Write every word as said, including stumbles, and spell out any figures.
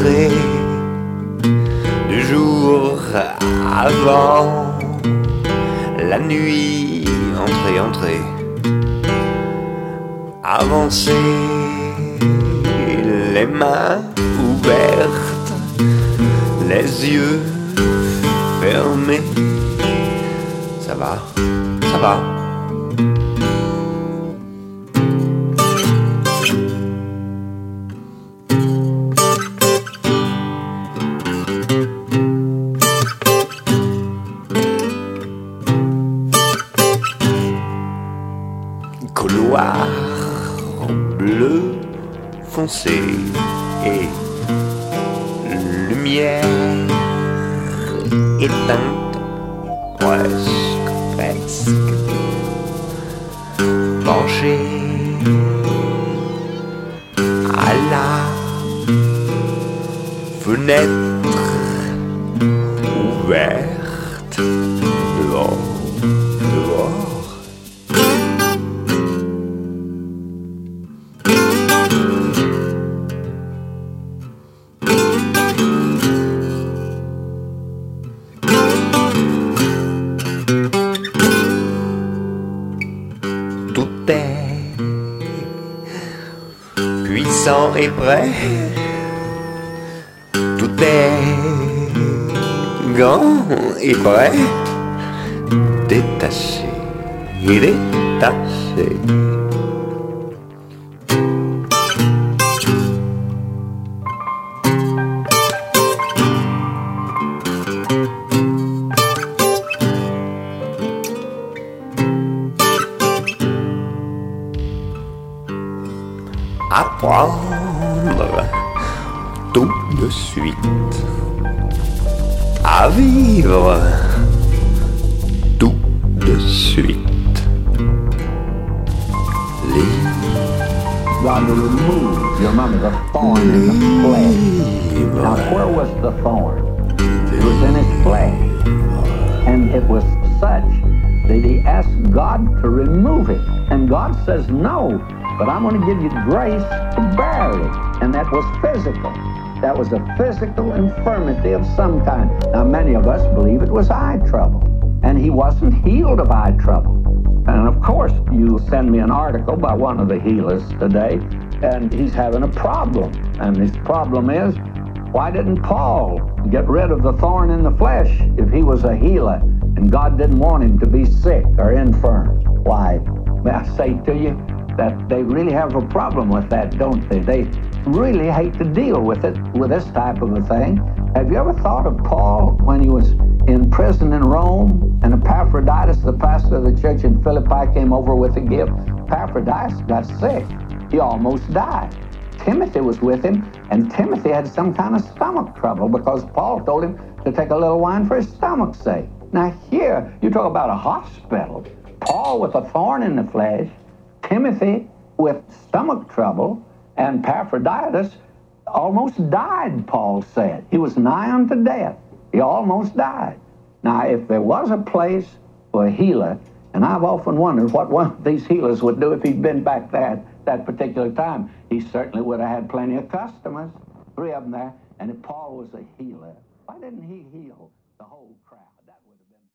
entrée du jour avant la nuit, entrée, entrée, avancez, les mains ouvertes, les yeux fermés. Ça va, ça va. Couloir bleu foncé et lumière éteinte, presque, presque penché à la fenêtre ouverte dehors, dehors. Tout est puissant et prêt, tout est grand et prêt, détaché et détaché. Apprendre tout de suite à vivre tout de suite. God will remove, you remember, the thorn in the flesh. Now, where was the thorn? It was in his flesh. And it was such that he asked God to remove it. And God says, no, but I'm going to give you grace to bear it. And that was physical. That was a physical infirmity of some kind. Now, many of us believe it was eye trouble. And he wasn't healed of eye trouble. And of course, you send me an article by one of the healers today, and he's having a problem. And his problem is, why didn't Paul get rid of the thorn in the flesh if he was a healer and God didn't want him to be sick or infirm? Why, may I say to you that they really have a problem with that, don't they? They really hate to deal with it, with this type of a thing. Have you ever thought of Paul when he was in prison in Rome, and Epaphroditus, the pastor of the church in Philippi, came over with a gift? Epaphroditus got sick. He almost died. Timothy was with him, and Timothy had some kind of stomach trouble because Paul told him to take a little wine for his stomach's sake. Now here, you talk about a hospital. Paul with a thorn in the flesh, Timothy with stomach trouble, and Epaphroditus almost died, Paul said. He was nigh unto death. He almost died. Now, if there was a place for a healer, and I've often wondered what one of these healers would do if he'd been back there at that particular time. He certainly would have had plenty of customers, three of them there. And if Paul was a healer, why didn't he heal the whole crowd? That would have been...